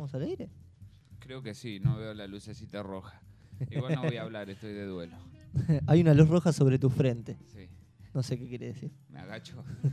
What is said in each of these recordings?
¿Estamos al aire? Creo que sí, no veo la lucecita roja. Igual no voy a hablar, estoy de duelo. Hay una luz roja sobre tu frente. Sí, No sé qué quiere decir. me agacho.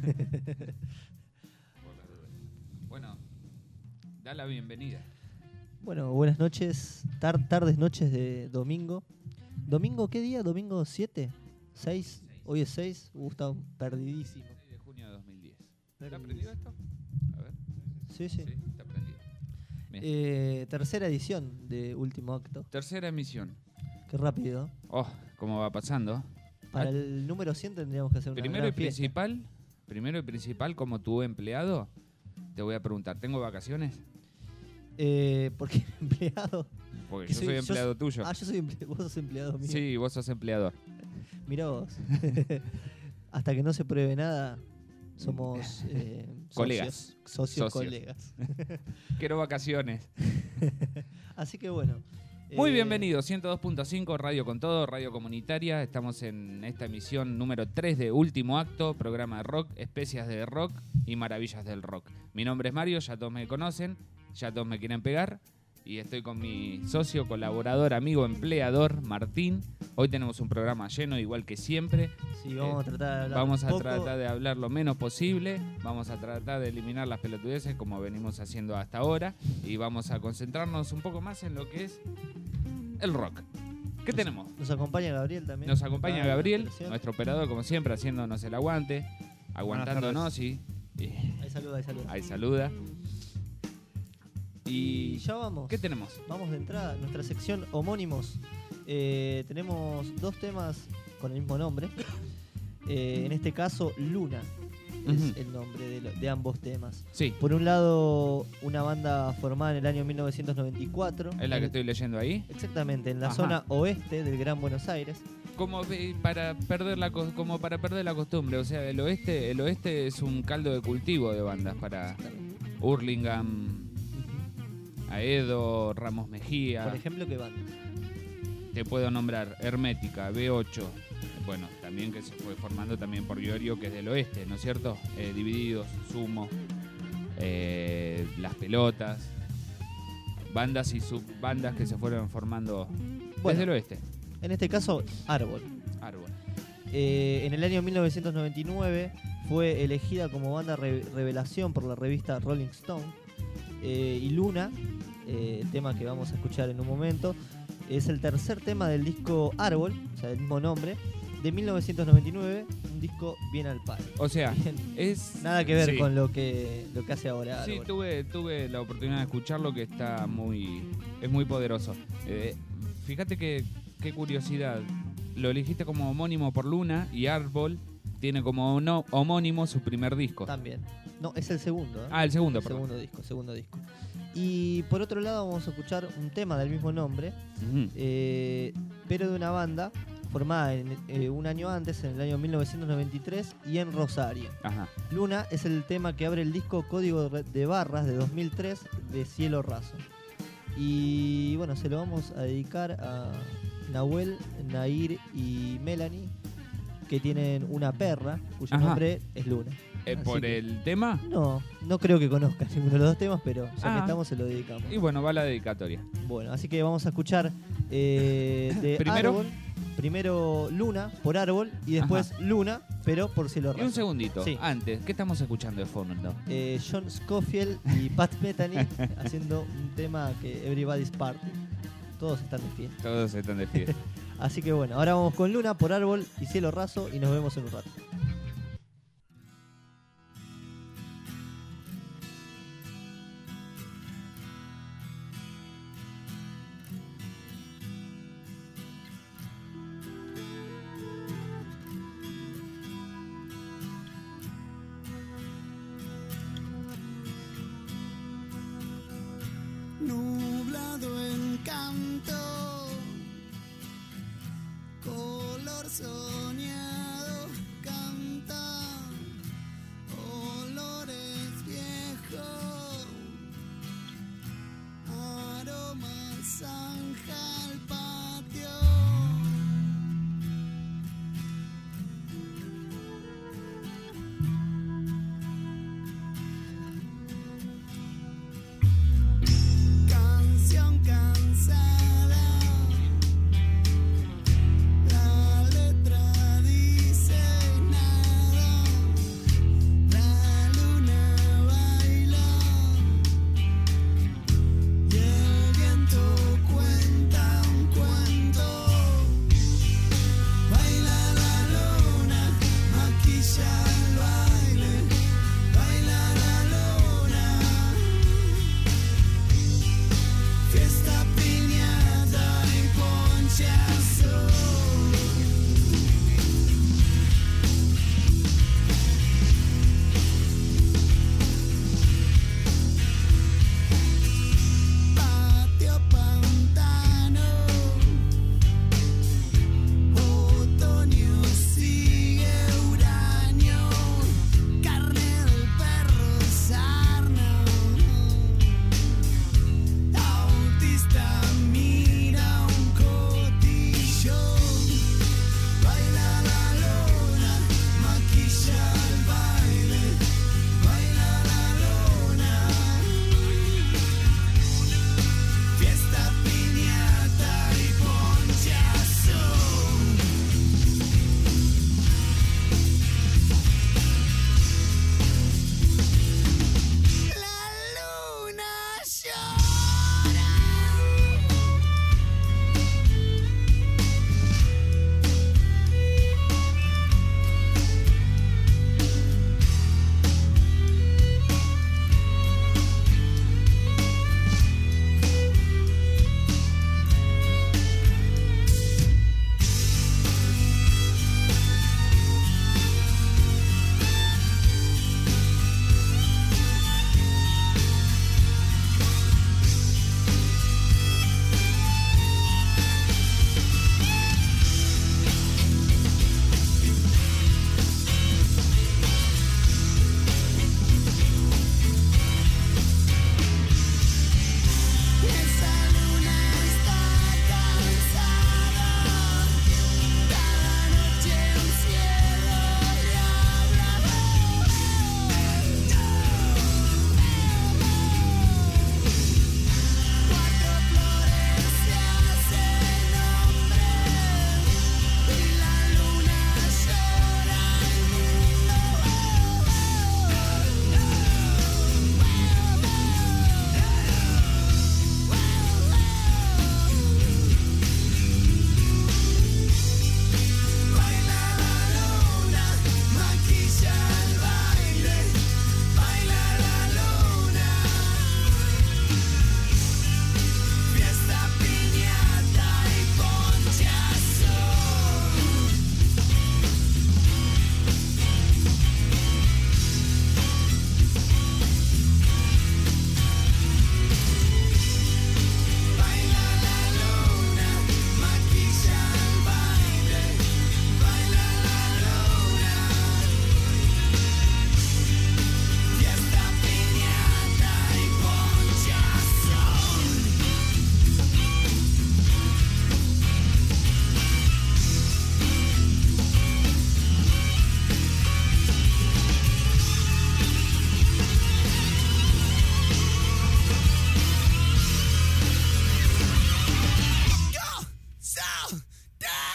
Bueno, da la bienvenida. Bueno, buenas noches, tardes, noches de domingo. ¿Domingo qué día? ¿Domingo 7? ¿6? Hoy es 6. Está perdidísimo. 6 de junio de 2010. ¿Está prendido esto? A ver. Sí. Sí, está prendido. Bien. Tercera edición de Último Acto. Tercera emisión. Qué rápido. Oh, cómo va pasando. Para el número 100 tendríamos que hacer una Primero gran fiesta. y principal, como tu empleado, te voy a preguntar, ¿tengo vacaciones? ¿Por qué empleado? Porque Que yo soy empleado tuyo. Yo soy vos sos empleado mío. Sí, vos sos empleador. Mirá vos. Hasta que no se pruebe nada, somos Colegas. Socios Socios. colegas. Quiero vacaciones. Así que bueno. Muy bienvenido, 102.5, Radio con Todo, Radio Comunitaria. Estamos en esta emisión número 3 de Último Acto, programa de rock, especias de rock y maravillas del rock. Mi nombre es Mario, ya todos me conocen, ya todos me quieren pegar. Y estoy con mi socio, colaborador, amigo, empleador, Martín. Hoy tenemos un programa lleno, igual que siempre. Sí, vamos a tratar de hablar Vamos un a poco. tratar de hablar lo menos posible. Vamos a tratar de eliminar las pelotudeces como venimos haciendo hasta ahora. Y vamos a concentrarnos un poco más en lo que es el rock. ¿Qué tenemos? Nos acompaña Gabriel también. Nos acompaña Ah, Gabriel, la operación. nuestro operador, como siempre, haciéndonos el aguante, aguantándonos y Ahí saluda. ahí saluda. Y ¿Y ya vamos. qué tenemos? Vamos de entrada. Nuestra sección homónimos. Tenemos dos temas con el mismo nombre. En este caso, Luna es Ujú. el nombre de ambos temas. Sí, Por un lado, una banda formada en el año 1994. es la que estoy leyendo ahí. Exactamente, en la Ajá. zona oeste del Gran Buenos Aires. Como para perder la costumbre, o sea, el oeste es un caldo de cultivo de bandas para Hurlingham, Aedo, Ramos Mejía. Por ejemplo, ¿qué banda? Te puedo nombrar Hermética, B8, bueno, también que se fue formando también por Iorio, que es del oeste, ¿no es cierto? Divididos, Sumo, Las Pelotas, bandas y subbandas que se fueron formando Bueno. desde el oeste. En este caso, Árbol. Árbol. En el año 1999 fue elegida como banda revelación por la revista Rolling Stone. Y Luna, el tema que vamos a escuchar en un momento, es el tercer tema del disco Árbol, o sea, del mismo nombre, de 1999, un disco bien al palo. O sea, Bien. es... Nada que ver sí. con lo que hace ahora Sí, Árbol. tuve la oportunidad de escucharlo, que es muy poderoso. Fíjate qué curiosidad. Lo elegiste como homónimo por Luna y Árbol tiene como homónimo su primer disco. También. No, es el segundo. ¿eh? Ah, el segundo, El perdón. segundo disco. Y por otro lado vamos a escuchar un tema del mismo nombre, Ujú. pero de una banda formada un año antes, en el año 1993, y en Rosario. Ajá. Luna es el tema que abre el disco Código de Barras de 2003 de Cielo Raso. Y bueno, se lo vamos a dedicar a Nahuel, Nair y Melanie, que tienen una perra cuyo Ajá. nombre es Luna. Así ¿Por que- el tema? No creo que conozcan ninguno de los dos temas, pero ya que Ah. estamos se lo dedicamos. Y bueno, va la dedicatoria. Bueno, así que vamos a escuchar de Primero. Árbol. Primero Luna por Árbol y después Luna, pero por Cielo Y un Raso. segundito, Sí. antes, ¿qué estamos escuchando de fondo? John Scofield y Pat Metheny haciendo un tema que Everybody's Party. Todos están de fiesta. Todos están de fiesta. Así que bueno, ahora vamos con Luna por Árbol y Cielo Raso y nos vemos en un rato. Nublado encanto, color soñado, canta, olores viejos, aromas zanja al patio.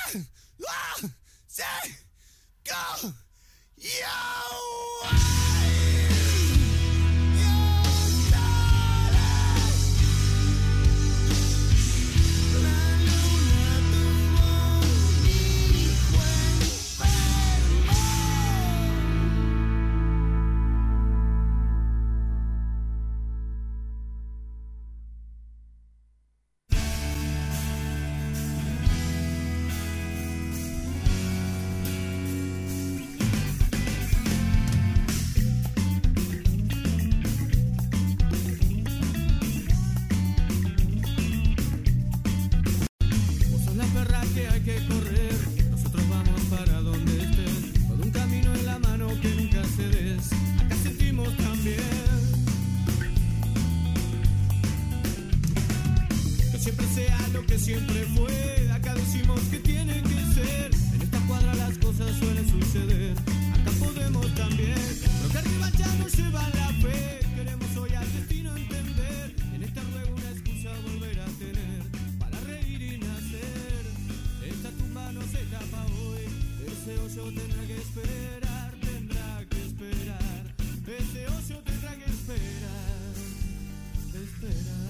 Siempre fue, acá decimos que tiene que ser. En esta cuadra las cosas suelen suceder. Acá podemos también, pero que arriba ya nos llevan la fe. Queremos hoy al destino entender. En este ruego una excusa volver a tener para reír y nacer. Esta tumba no se tapa hoy. Ese hoyo tendrá que esperar, tendrá que esperar. Ese hoyo tendrá que esperar, esperar.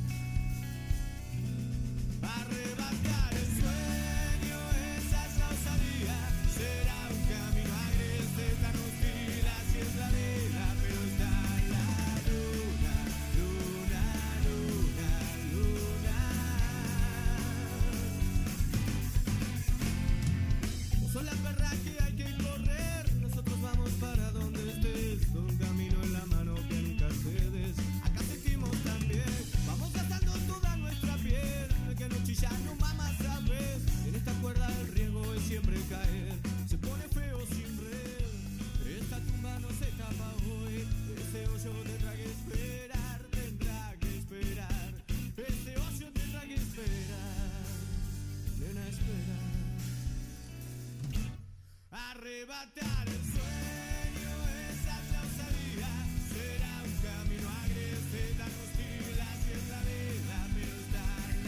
Arrebatar el sueño, esa es la osadía. Será un camino agreste, tan hostil, así es la vida. Pero está la luna, luna, luna, luna. Vos sos la perra que hay que correr. Nosotros vamos para donde estés, con un camino en la mano que nunca cedes. Acá sentimos también, vamos gastando toda nuestra piel. Que no chilla, no mama, sabes. En esta cuerda el riesgo es siempre caer. Se pone feo sin red. Esta tumba no se tapa hoy. Ese hoyo tendrá que esperar, tendrá que esperar. Ese hoyo tendrá que esperar. Nena, espera. Arrebatar el sueño, esa es la osadía. Será un camino agreste, tan hostil, así es la vida. Pero está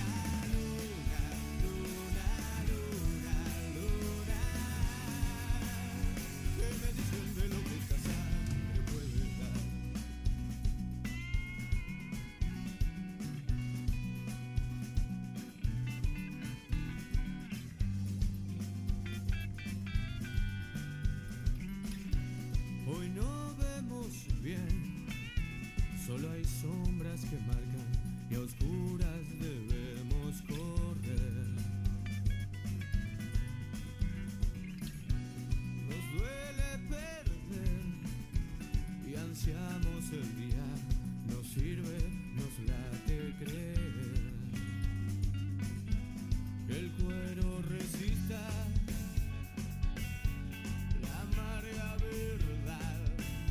de lo que esta sangre puede dar. Hoy no vemos bien, solo hay sombras que marcan y a oscuras debemos correr. Nos duele perder y ansiamos el día. Nos sirve, nos late creer que el cuero resista la amarga verdad.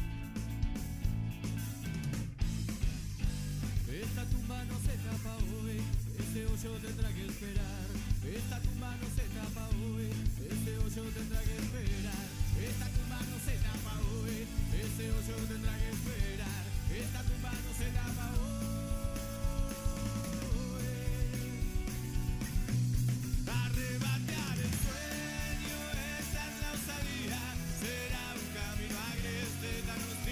Esta tumba no se tapa hoy, ese hoyo tendrá que esperar. Esta tumba no se tapa hoy, ese hoyo tendrá que esperar. Esta tumba no se tapa hoy, ese hoyo tendrá que esperar. Esta tumba no se tapa hoy. Arrebatar el sueño, esa es la osadía. Será un camino agreste, tan hostil.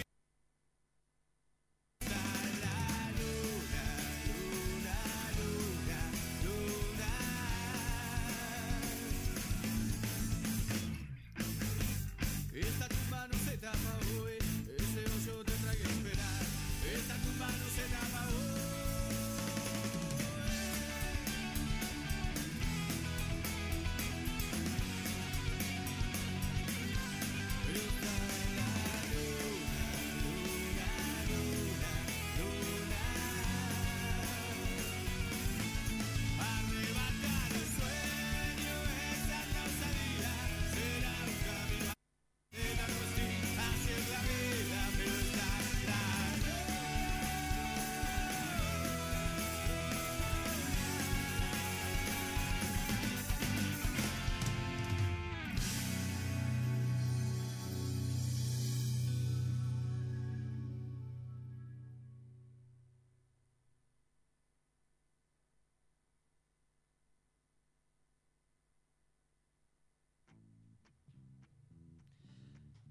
Está la luna, luna, luna, luna.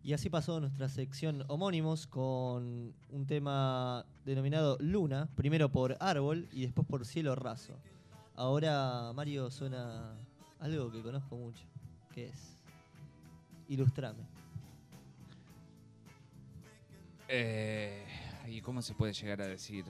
Y así pasó nuestra sección homónimos con un tema denominado Luna, primero por Árbol y después por Cielo Raso. Ahora, Mario, suena algo que conozco mucho, que es Ilustrame. ¿Y cómo se puede llegar a decir?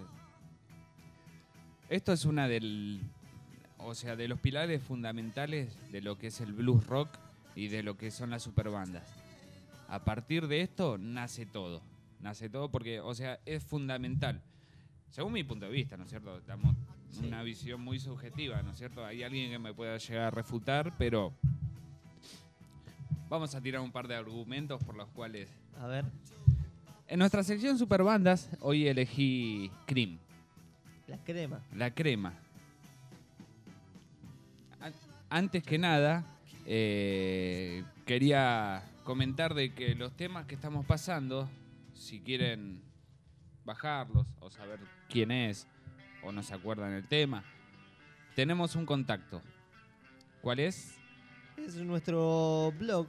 Esto es una de los pilares fundamentales de lo que es el blues rock y de lo que son las superbandas. A partir de esto nace todo. Nace todo porque, o sea, es fundamental. Según mi punto de vista, ¿no es cierto? Estamos en una visión muy subjetiva, ¿no es cierto? Hay alguien que me pueda llegar a refutar, pero vamos a tirar un par de argumentos por los cuales... A ver. En nuestra sección Superbandas, hoy elegí Cream. La crema. La crema. Antes que nada, quería comentar de que los temas que estamos pasando, si quieren bajarlos o saber quién es o no se acuerdan el tema, tenemos un contacto. ¿Cuál es? Es nuestro blog,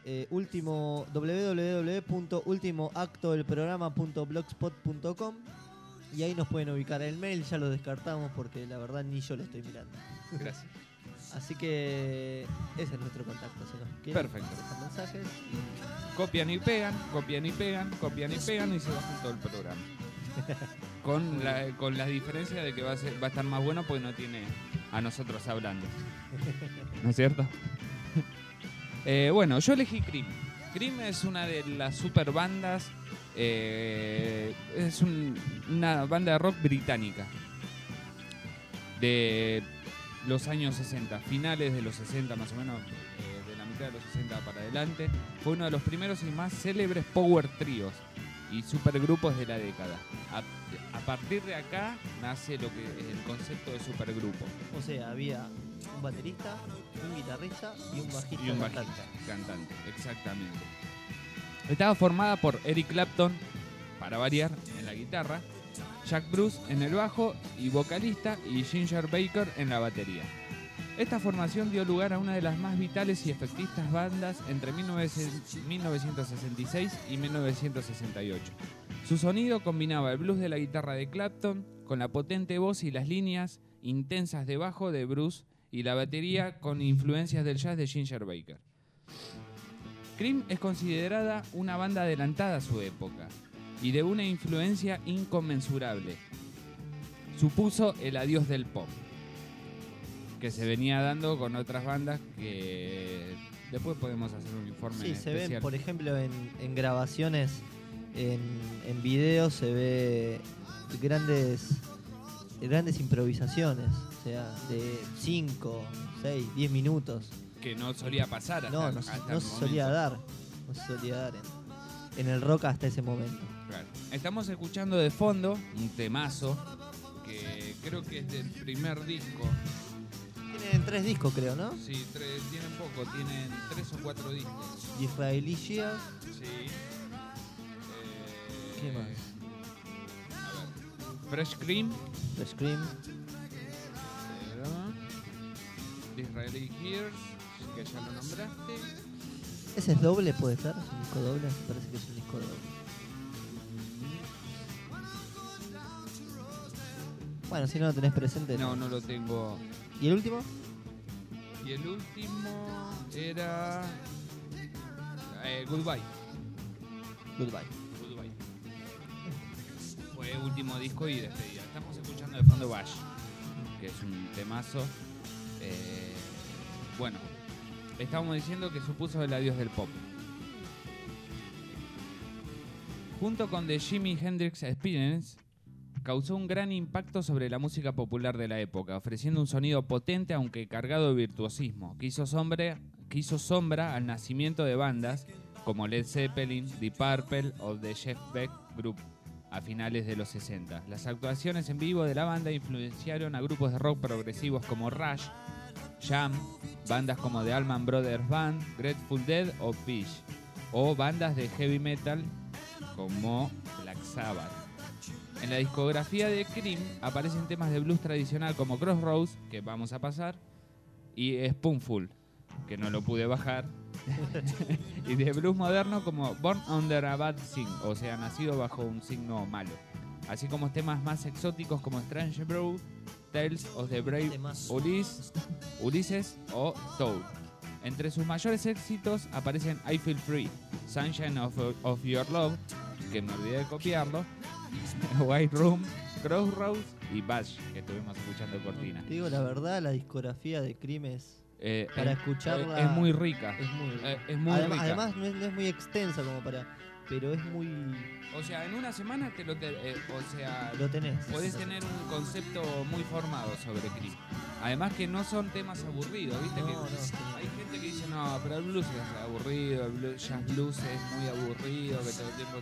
www.ultimoactodelprograma.blogspot.com, y ahí nos pueden ubicar el mail. Ya lo descartamos porque la verdad ni yo lo estoy mirando. Gracias. Así que ese es nuestro contacto. Si nos quieren Perfecto. dejar mensajes. Copian y pegan, copian y pegan, copian y pegan y se bajan todo el programa. Con la diferencia de que va a estar más bueno porque no tiene a nosotros hablando. ¿No es cierto? Bueno, yo elegí Cream. Cream es una de las super bandas. Es una banda de rock británica. De los años 60, finales de los 60 más o menos, de la mitad de los 60 para adelante. Fue uno de los primeros y más célebres power tríos y supergrupos de la década. A partir de acá nace lo que es el concepto de supergrupo. O sea, había un baterista, un guitarrista y un bajista. Y un bajista, cantante, exactamente. Estaba formada por Eric Clapton, para variar, en la guitarra, Jack Bruce en el bajo y vocalista, y Ginger Baker en la batería. Esta formación dio lugar a una de las más vitales y efectistas bandas entre 1966 y 1968. Su sonido combinaba el blues de la guitarra de Clapton con la potente voz y las líneas intensas de bajo de Bruce y la batería con influencias del jazz de Ginger Baker. Cream es considerada una banda adelantada a su época y de una influencia inconmensurable. Supuso el adiós del pop, que se venía dando con otras bandas que después podemos hacer un informe Sí, se especial. ven, por ejemplo, en grabaciones, en videos se ve grandes improvisaciones, o sea, de 5, 6, 10 minutos. Que no solía pasar hasta, No hasta se el solía momento. dar. No se solía dar en el rock hasta ese momento. Claro. Estamos escuchando de fondo un temazo que creo que es del primer disco. Tienen 3 discos, creo, ¿no? Sí, tienen poco, tienen 3 o 4 discos. Israeli Shia. Sí. ¿Qué más? A ver. Fresh Cream. The Scream. Disraeli Gears, que ya lo nombraste. ¿Ese es doble, puede ser? ¿Es un disco doble? Me parece que es un disco doble. Bueno, si no lo tenés presente. No lo tengo. ¿Y el último? Y el último era Goodbye. Goodbye. Goodbye. Fue último disco y despedida. Estamos escuchando de fondo Bash, que es un temazo. Bueno, estábamos diciendo que supuso el adiós del pop. Junto con The Jimi Hendrix Experience, causó un gran impacto sobre la música popular de la época, ofreciendo un sonido potente aunque cargado de virtuosismo, que hizo sombra al nacimiento de bandas como Led Zeppelin, Deep Purple o The Jeff Beck Group a finales de los 60. Las actuaciones en vivo de la banda influenciaron a grupos de rock progresivos como Rush, Jam, bandas como The Allman Brothers Band, Grateful Dead o Phish, o bandas de heavy metal como Black Sabbath. En la discografía de Cream aparecen temas de blues tradicional como Crossroads, que vamos a pasar, y Spoonful, que no lo pude bajar, y de blues moderno como Born Under a Bad Sign, o sea, nacido bajo un signo malo. Así como temas más exóticos como Strange Brew, Tales of the Brave Temazo. Ulises o Toad. Entre sus mayores éxitos aparecen I Feel Free, Sunshine of Your Love, que me olvidé de copiarlo, White Room, Crossroads y Bash, que estuvimos escuchando en cortina. Te digo la verdad, la discografía de Cream para escucharla es muy rica. es muy rica. Es muy rica. Además no es muy extensa como para, pero es muy... O sea, en una semana lo tenés. podés tener un concepto muy formado sobre Cream. Además que no son temas aburridos, ¿viste? No, Que no, hay gente que dice, no, pero el blues es aburrido, el jazz blues es muy aburrido, que todo el tiempo...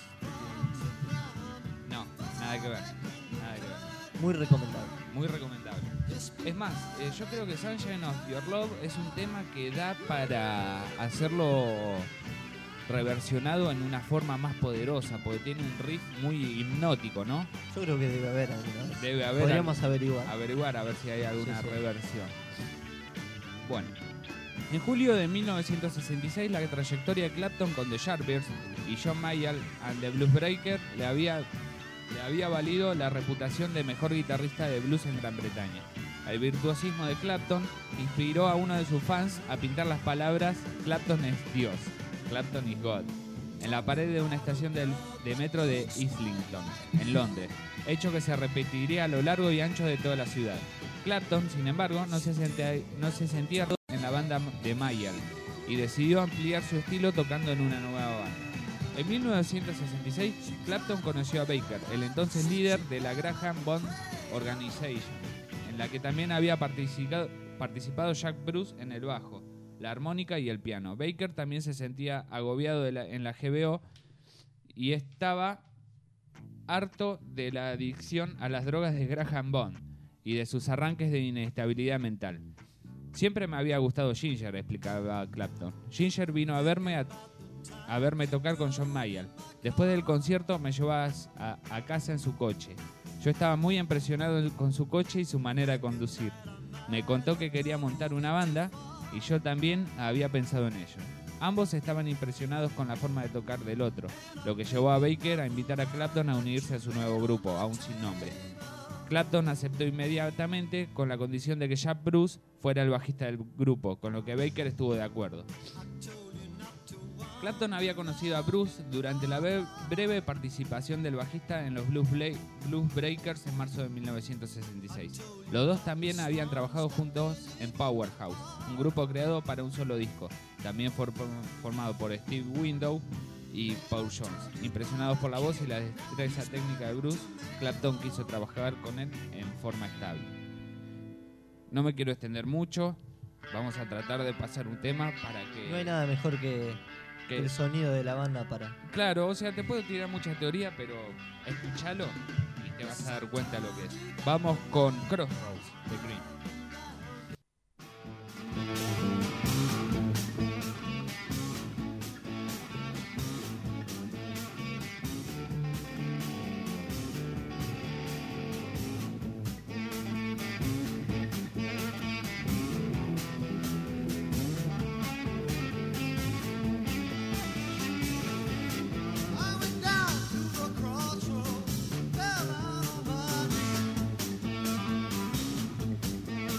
No, nada que ver. Muy recomendable. Muy recomendable. Es más, yo creo que Sunshine of Your Love es un tema que da para hacerlo reversionado en una forma más poderosa, porque tiene un riff muy hipnótico, ¿no? Yo creo que debe haber alguna. Debe haber. Podríamos averiguar. Averiguar a ver si hay alguna Sí, sí. reversión. Bueno, en julio de 1966 la trayectoria de Clapton con The Yardbirds y John Mayall and the Blues Breakers le había valido la reputación de mejor guitarrista de blues en Gran Bretaña. El virtuosismo de Clapton inspiró a uno de sus fans a pintar las palabras Clapton es Dios, Clapton is God, en la pared de una estación de metro de Islington, en Londres, hecho que se repetiría a lo largo y ancho de toda la ciudad. Clapton, sin embargo, no se sentía en la banda de Mayall y decidió ampliar su estilo tocando en una nueva banda. En 1966, Clapton conoció a Baker, el entonces líder de la Graham Bond Organization, en la que también había participado Jack Bruce en el bajo, la armónica y el piano. Baker también se sentía agobiado en la GBO y estaba harto de la adicción a las drogas de Graham Bond y de sus arranques de inestabilidad mental. Siempre me había gustado Ginger, explicaba Clapton. Ginger vino a verme tocar con John Mayall. Después del concierto me llevó a casa en su coche. Yo estaba muy impresionado con su coche y su manera de conducir. Me contó que quería montar una banda y yo también había pensado en ello. Ambos estaban impresionados con la forma de tocar del otro, lo que llevó a Baker a invitar a Clapton a unirse a su nuevo grupo, aún sin nombre. Clapton aceptó inmediatamente con la condición de que Jack Bruce fuera el bajista del grupo, con lo que Baker estuvo de acuerdo. Clapton había conocido a Bruce durante la breve participación del bajista en los Blues Breakers en marzo de 1966. Los dos también habían trabajado juntos en Powerhouse, un grupo creado para un solo disco, también formado por Steve Winwood y Paul Jones. Impresionados por la voz y la destreza técnica de Bruce, Clapton quiso trabajar con él en forma estable. No me quiero extender mucho, vamos a tratar de pasar un tema para que... No hay nada mejor que el sonido de la banda para... Claro, o sea, te puedo tirar mucha teoría, pero escúchalo y te vas a dar cuenta lo que es. Vamos con Crossroads de Cream. I went down to the crossroads, fell out of my knee.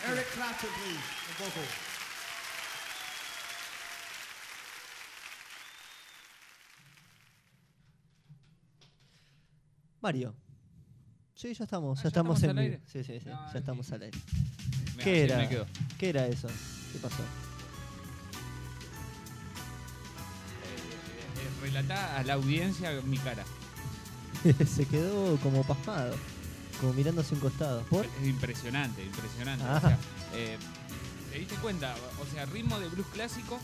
Eric Clapton, please, the vocal. Mario. Sí, ya estamos, Ah, ya estamos en al vivo. aire. Sí, sí, sí, No, ya estamos sí. al aire. Me- ¿Qué así era? me quedo. ¿Qué era eso? ¿Qué pasó? Relatá a la audiencia mi cara. Se quedó como pasmado, como mirando hacia un costado. ¿Por? Es impresionante, impresionante. Ah. O sea, ¿te diste cuenta? O sea, ritmo de blues clásico,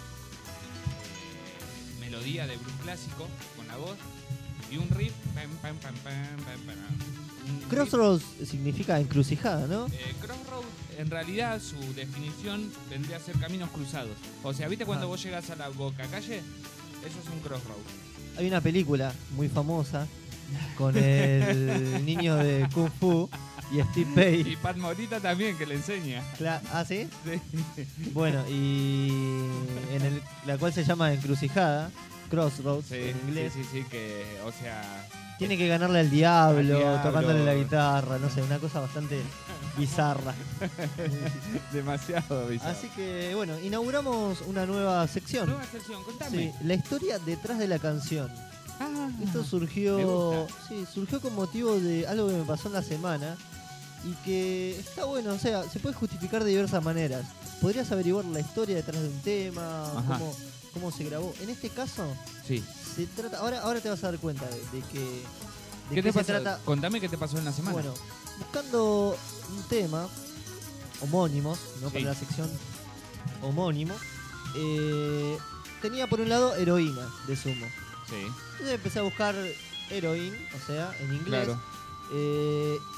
melodía de blues clásico con la voz y un riff. Pam, pam, pam, pam, pam, pam. Un Crossroads significa encrucijada, ¿no? Crossroad, en realidad, su definición vendría a ser caminos cruzados. O sea, ¿viste cuando Ah. vos llegas a la Boca Calle? Eso es un crossroad. Hay una película muy famosa con el niño de Kung Fu y Steve Y Vai. Pat Morita también, que le enseña. ¿Ah, sí? Sí. Bueno, y la cual se llama Encrucijada, Crossroads Sí, en inglés. sí, sí, que, o sea, Tiene que ganarle al diablo, Al diablo. tocándole la guitarra, no sé, una cosa bastante bizarra. demasiado bizarro. Así que, bueno, inauguramos una nueva sección. Nueva sección, contame. Sí, la historia detrás de la canción. Ah, Esto me surgió, gusta. sí, surgió con motivo de algo que me pasó en la semana y que está bueno, o sea, se puede justificar de diversas maneras. Podrías averiguar la historia detrás de un tema, Ajá. cómo se grabó. En este caso, Sí. se trata, ahora te vas a dar cuenta de que de ¿Qué qué te se pasó? trata. Contame qué te pasó en la semana. Bueno, buscando un tema homónimos, no Sí. para la sección homónimo, tenía por un lado Heroína de Sumo. Sí, Entonces empecé a buscar Heroin, o sea, en inglés. claro.